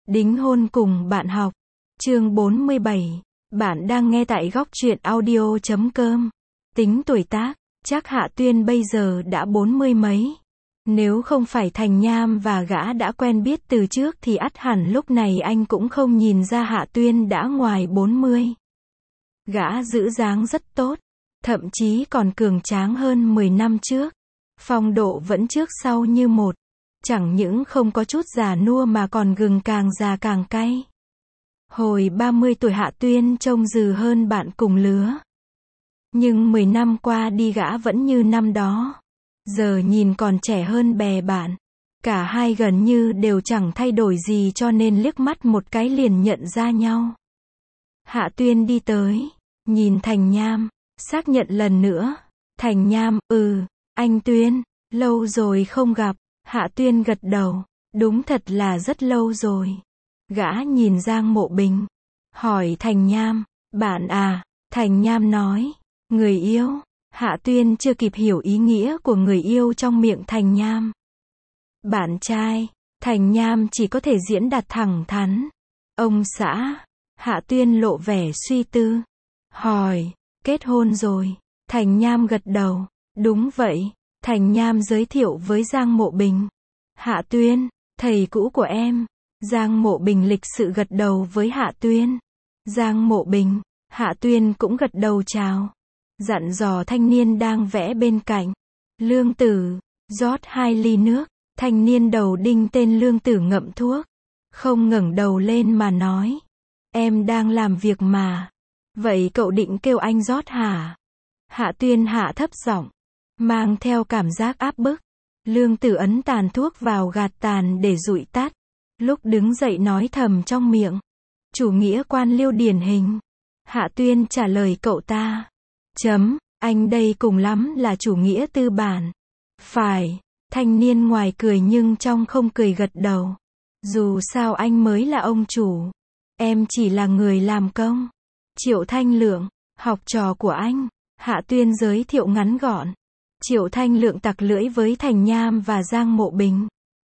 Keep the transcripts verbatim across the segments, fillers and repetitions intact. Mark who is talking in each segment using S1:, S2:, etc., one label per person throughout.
S1: Đính hôn cùng bạn học. Chương bốn mươi bảy. Bạn đang nghe tại góc truyện audio chấm com. Tính tuổi tác, chắc Hạ Tuyên bây giờ đã bốn mươi mấy. Nếu không phải Thành Nham và gã đã quen biết từ trước thì ắt hẳn lúc này anh cũng không nhìn ra Hạ Tuyên đã ngoài bốn mươi. Gã giữ dáng rất tốt, thậm chí còn cường tráng hơn mười năm trước. Phong độ vẫn trước sau như một. Chẳng những không có chút già nua mà còn gừng càng già càng cay. Hồi ba mươi tuổi Hạ Tuyên trông dừ hơn bạn cùng lứa. Nhưng mười năm qua đi gã vẫn như năm đó. Giờ nhìn còn trẻ hơn bè bạn. Cả hai gần như đều chẳng thay đổi gì cho nên liếc mắt một cái liền nhận ra nhau. Hạ Tuyên đi tới, nhìn Thành Nham, xác nhận lần nữa. Thành Nham, ừ, anh Tuyên, lâu rồi không gặp. Hạ Tuyên gật đầu, đúng thật là rất lâu rồi. Gã nhìn Giang Mộ Bình, hỏi Thành Nham, bạn à? Thành Nham nói, người yêu. Hạ Tuyên chưa kịp hiểu ý nghĩa của người yêu trong miệng Thành Nham. Bạn trai. Thành Nham chỉ có thể diễn đạt thẳng thắn. Ông xã. Hạ Tuyên lộ vẻ suy tư. Hỏi, kết hôn rồi? Thành Nham gật đầu, đúng vậy. Thành Nham giới thiệu với Giang Mộ Bình. Hạ Tuyên, thầy cũ của em. Giang Mộ Bình lịch sự gật đầu với Hạ Tuyên. Giang Mộ Bình, Hạ Tuyên cũng gật đầu chào. Dặn dò thanh niên đang vẽ bên cạnh. Lương Tử, rót hai ly nước. Thanh niên đầu đinh tên Lương Tử ngậm thuốc. Không ngẩng đầu lên mà nói. Em đang làm việc mà. Vậy cậu định kêu anh rót hả? Hạ Tuyên hạ thấp giọng, mang theo cảm giác áp bức. Lương Tử ấn tàn thuốc vào gạt tàn để dụi tắt. Lúc đứng dậy nói thầm trong miệng. Chủ nghĩa quan liêu điển hình. Hạ Tuyên trả lời cậu ta. Chấm, anh đây cùng lắm là chủ nghĩa tư bản. Phải. Thanh niên ngoài cười nhưng trong không cười gật đầu. Dù sao anh mới là ông chủ. Em chỉ là người làm công. Triệu Thanh Lượng, học trò của anh. Hạ Tuyên giới thiệu ngắn gọn. Triệu Thanh Lượng tặc lưỡi với Thành Nham và Giang Mộ Bình.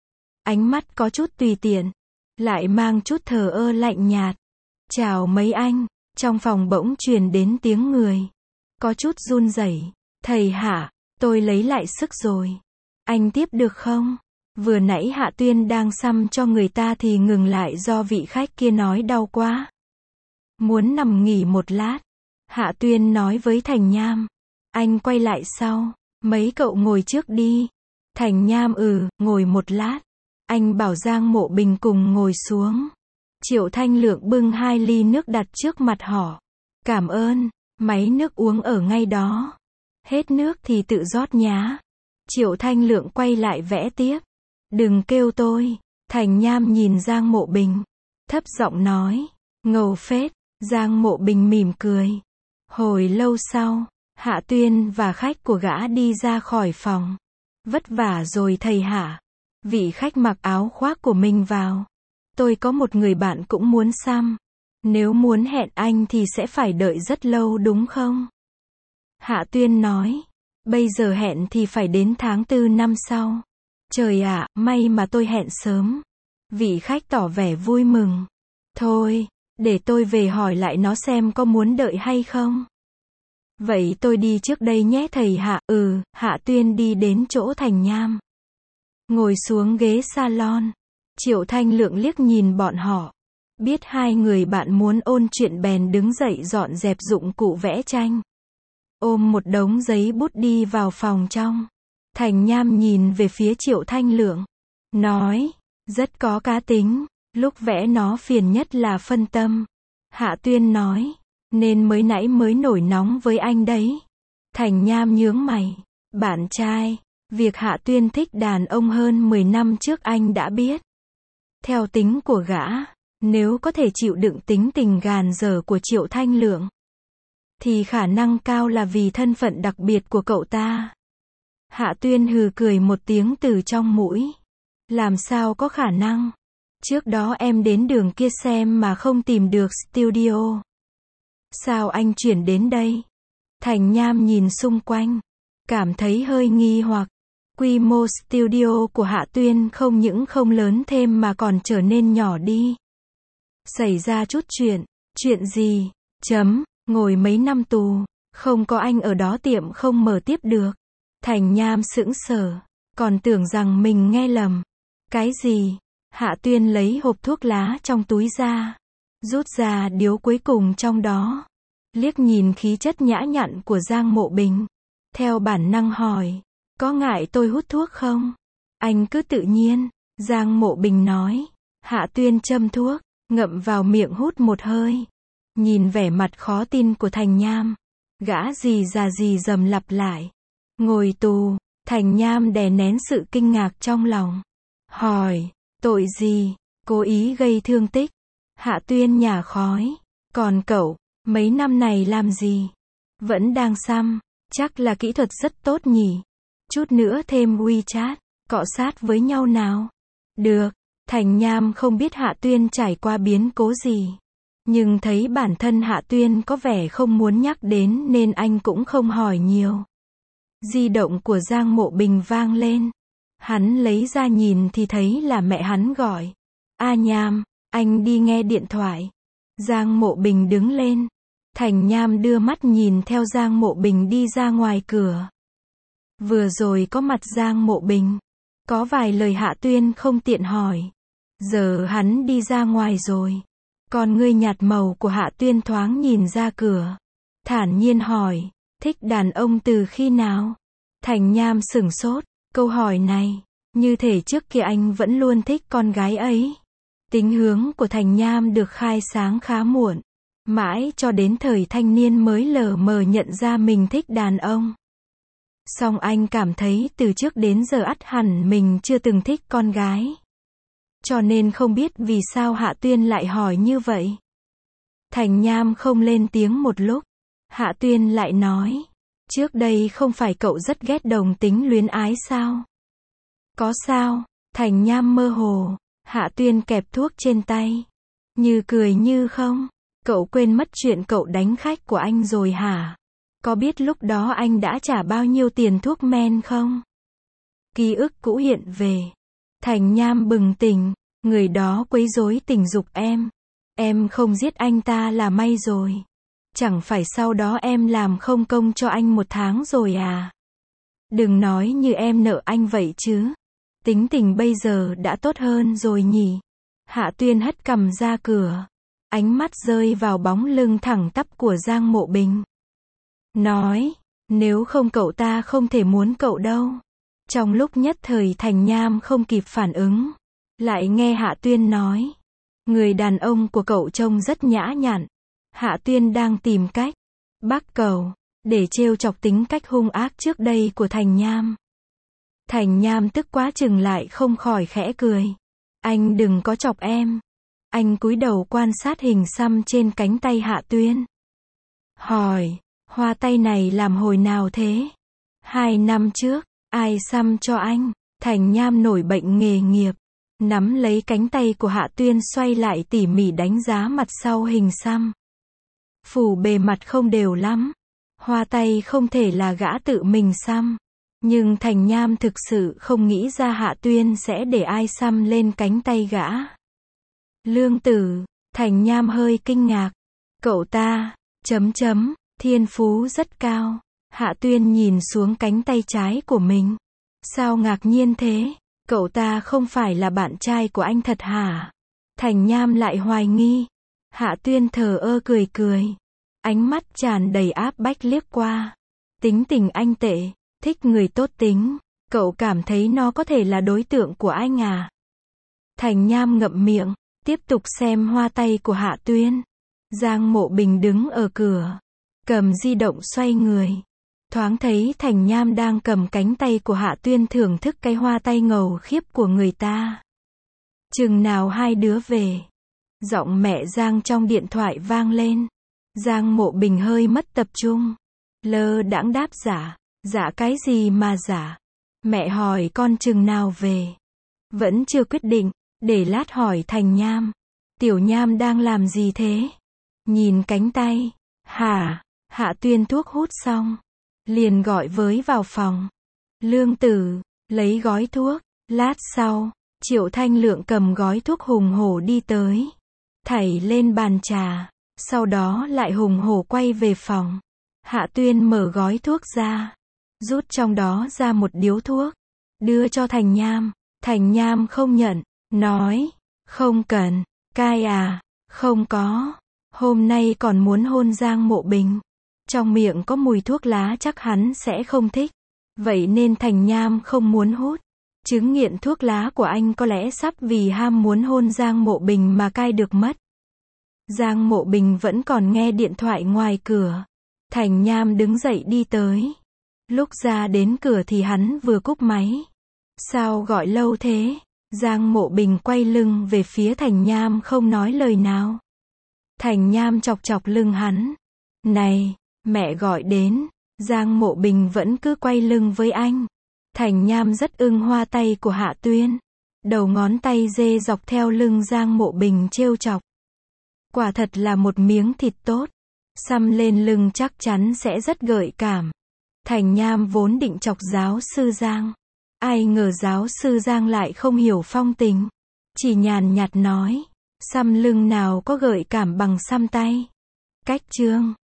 S1: Ánh mắt có chút tùy tiện, lại mang chút thờ ơ lạnh nhạt. Chào mấy anh. Trong phòng bỗng truyền đến tiếng người. Có chút run rẩy. Thầy Hạ, tôi lấy lại sức rồi. Anh tiếp được không? Vừa nãy Hạ Tuyên đang xăm cho người ta thì ngừng lại do vị khách kia nói đau quá. Muốn nằm nghỉ một lát. Hạ Tuyên nói với Thành Nham. Anh quay lại sau. Mấy cậu ngồi trước đi. Thành Nham ừ, ngồi một lát. Anh bảo Giang Mộ Bình cùng ngồi xuống. Triệu Thanh Lượng bưng hai ly nước đặt trước mặt họ. Cảm ơn, máy nước uống ở ngay đó. Hết nước thì tự rót nhá. Triệu Thanh Lượng quay lại vẽ tiếp. Đừng kêu tôi. Thành Nham nhìn Giang Mộ Bình. Thấp giọng nói. Ngầu phết. Giang Mộ Bình mỉm cười. Hồi lâu sau, Hạ Tuyên và khách của gã đi ra khỏi phòng. Vất vả rồi thầy Hạ. Vị khách mặc áo khoác của mình vào. Tôi có một người bạn cũng muốn xăm. Nếu muốn hẹn anh thì sẽ phải đợi rất lâu đúng không? Hạ Tuyên nói. Bây giờ hẹn thì phải đến tháng tư năm sau. Trời ạ, may mà tôi hẹn sớm. Vị khách tỏ vẻ vui mừng. Thôi, để tôi về hỏi lại nó xem có muốn đợi hay không. Vậy tôi đi trước đây nhé thầy Hạ. Ừ, Hạ Tuyên đi đến chỗ Thành Nham. Ngồi xuống ghế salon. Triệu Thanh Lượng liếc nhìn bọn họ. Biết hai người bạn muốn ôn chuyện bèn đứng dậy dọn dẹp dụng cụ vẽ tranh. Ôm một đống giấy bút đi vào phòng trong. Thành Nham nhìn về phía Triệu Thanh Lượng. Nói, rất có cá tính. Lúc vẽ nó phiền nhất là phân tâm. Hạ Tuyên nói, nên mới nãy mới nổi nóng với anh đấy. Thành Nham nhướng mày. Bạn trai, việc Hạ Tuyên thích đàn ông hơn mười năm trước anh đã biết. Theo tính của gã, nếu có thể chịu đựng tính tình gàn dở của Triệu Thanh Lượng, thì khả năng cao là vì thân phận đặc biệt của cậu ta. Hạ Tuyên hừ cười một tiếng từ trong mũi. Làm sao có khả năng? Trước đó em đến đường kia xem mà không tìm được studio. Sao anh chuyển đến đây? Thành Nham nhìn xung quanh, cảm thấy hơi nghi hoặc. Quy mô studio của Hạ Tuyên không những không lớn thêm mà còn trở nên nhỏ đi. Xảy ra chút chuyện. Chuyện gì? Chấm, ngồi mấy năm tù. Không có anh ở đó tiệm không mở tiếp được. Thành Nham sững sờ. Còn tưởng rằng mình nghe lầm. Cái gì? Hạ Tuyên lấy hộp thuốc lá trong túi ra. Rút ra điếu cuối cùng trong đó. Liếc nhìn khí chất nhã nhặn của Giang Mộ Bình. Theo bản năng hỏi. Có ngại tôi hút thuốc không? Anh cứ tự nhiên. Giang Mộ Bình nói. Hạ Tuyên châm thuốc. Ngậm vào miệng hút một hơi. Nhìn vẻ mặt khó tin của Thành Nham. Gã gì già gì dầm lặp lại. Ngồi tù. Thành Nham đè nén sự kinh ngạc trong lòng. Hỏi. Tội gì? Cố ý gây thương tích. Hạ Tuyên nhả khói. Còn cậu, mấy năm này làm gì? Vẫn đang xăm. Chắc là kỹ thuật rất tốt nhỉ. Chút nữa thêm WeChat. Cọ sát với nhau nào. Được. Thành Nham không biết Hạ Tuyên trải qua biến cố gì. Nhưng thấy bản thân Hạ Tuyên có vẻ không muốn nhắc đến nên anh cũng không hỏi nhiều. Di động của Giang Mộ Bình vang lên. Hắn lấy ra nhìn thì thấy là mẹ hắn gọi. A Nham, anh đi nghe điện thoại. Giang Mộ Bình đứng lên. Thành Nham đưa mắt nhìn theo Giang Mộ Bình đi ra ngoài cửa. Vừa rồi có mặt Giang Mộ Bình. Có vài lời Hạ Tuyên không tiện hỏi. Giờ hắn đi ra ngoài rồi. Còn ngươi nhạt màu của Hạ Tuyên thoáng nhìn ra cửa. Thản nhiên hỏi. Thích đàn ông từ khi nào? Thành Nham sửng sốt. Câu hỏi này. Như thể trước kia anh vẫn luôn thích con gái ấy. Tính hướng của Thành Nham được khai sáng khá muộn. Mãi cho đến thời thanh niên mới lờ mờ nhận ra mình thích đàn ông. Song anh cảm thấy từ trước đến giờ ắt hẳn mình chưa từng thích con gái. Cho nên không biết vì sao Hạ Tuyên lại hỏi như vậy. Thành Nham không lên tiếng một lúc. Hạ Tuyên lại nói. Trước đây không phải cậu rất ghét đồng tính luyến ái sao? Có sao? Thành Nham mơ hồ. Hạ Tuyên kẹp thuốc trên tay. Như cười như không. Cậu quên mất chuyện cậu đánh khách của anh rồi hả? Có biết lúc đó anh đã trả bao nhiêu tiền thuốc men không? Ký ức cũ hiện về. Thành Nham bừng tỉnh. Người đó quấy rối tình dục em. Em không giết anh ta là may rồi. Chẳng phải sau đó em làm không công cho anh một tháng rồi à? Đừng nói như em nợ anh vậy chứ. Tính tình bây giờ đã tốt hơn rồi nhỉ? Hạ Tuyên hất cằm ra cửa. Ánh mắt rơi vào bóng lưng thẳng tắp của Giang Mộ Bình. Nói, nếu không cậu ta không thể muốn cậu đâu. Trong lúc nhất thời Thành Nham không kịp phản ứng. Lại nghe Hạ Tuyên nói. Người đàn ông của cậu trông rất nhã nhặn. Hạ Tuyên đang tìm cách. Bác cầu. Để trêu chọc tính cách hung ác trước đây của Thành Nham. Thành Nham tức quá chừng lại không khỏi khẽ cười. Anh đừng có chọc em. Anh cúi đầu quan sát hình xăm trên cánh tay Hạ Tuyên. Hỏi, hoa tay này làm hồi nào thế? Hai năm trước, ai xăm cho anh? Thành Nham nổi bệnh nghề nghiệp. Nắm lấy cánh tay của Hạ Tuyên xoay lại tỉ mỉ đánh giá mặt sau hình xăm. Phủ bề mặt không đều lắm. Hoa tay không thể là gã tự mình xăm. Nhưng Thành Nham thực sự không nghĩ ra Hạ Tuyên sẽ để ai xăm lên cánh tay gã. Lương Tử, Thành Nham hơi kinh ngạc. Cậu ta, chấm chấm, thiên phú rất cao. Hạ Tuyên nhìn xuống cánh tay trái của mình. Sao ngạc nhiên thế? Cậu ta không phải là bạn trai của anh thật hả? Thành Nham lại hoài nghi. Hạ Tuyên thờ ơ cười cười. Ánh mắt tràn đầy áp bách liếc qua. Tính tình anh tệ, thích người tốt tính. Cậu cảm thấy nó có thể là đối tượng của anh à? Thành Nham ngậm miệng, tiếp tục xem hoa tay của Hạ Tuyên. Giang Mộ Bình đứng ở cửa, cầm di động xoay người. Thoáng thấy Thành Nham đang cầm cánh tay của Hạ Tuyên thưởng thức cái hoa tay ngầu khiếp của người ta. Chừng nào hai đứa về? Giọng mẹ Giang trong điện thoại vang lên. Giang Mộ Bình hơi mất tập trung. Lơ đãng đáp giả. Dạ cái gì mà giả? Mẹ hỏi con chừng nào về? Vẫn chưa quyết định, để lát hỏi Thành Nham. Tiểu Nham đang làm gì thế? Nhìn cánh tay. Hả? Hạ Tuyên thuốc hút xong. Liền gọi với vào phòng. Lương Tử, lấy gói thuốc. Lát sau, Triệu Thanh Lượng cầm gói thuốc hùng hổ đi tới. thảy lên bàn trà, sau đó lại hùng hổ quay về phòng. Hạ Tuyên mở gói thuốc ra, rút trong đó ra một điếu thuốc, đưa cho Thành Nham. Thành Nham không nhận, nói, không cần, cai à, không có, hôm nay còn muốn hôn Giang Mộ Bình. Trong miệng có mùi thuốc lá chắc hắn sẽ không thích, vậy nên Thành Nham không muốn hút. Chứng nghiện thuốc lá của anh có lẽ sắp vì ham muốn hôn Giang Mộ Bình mà cai được mất. Giang Mộ Bình vẫn còn nghe điện thoại ngoài cửa. Thành Nham đứng dậy đi tới. Lúc ra đến cửa thì hắn vừa cúp máy. Sao gọi lâu thế? Giang Mộ Bình quay lưng về phía Thành Nham không nói lời nào. Thành Nham chọc chọc lưng hắn. Này, mẹ gọi đến. Giang Mộ Bình vẫn cứ quay lưng với anh. Thành Nham rất ưng hoa tay của Hạ Tuyên. Đầu ngón tay dê dọc theo lưng Giang Mộ Bình trêu chọc. Quả thật là một miếng thịt tốt. Xăm lên lưng chắc chắn sẽ rất gợi cảm. Thành Nham vốn định chọc giáo sư Giang. Ai ngờ giáo sư Giang lại không hiểu phong tình. Chỉ nhàn nhạt nói. Xăm lưng nào có gợi cảm bằng xăm tay. Cách chương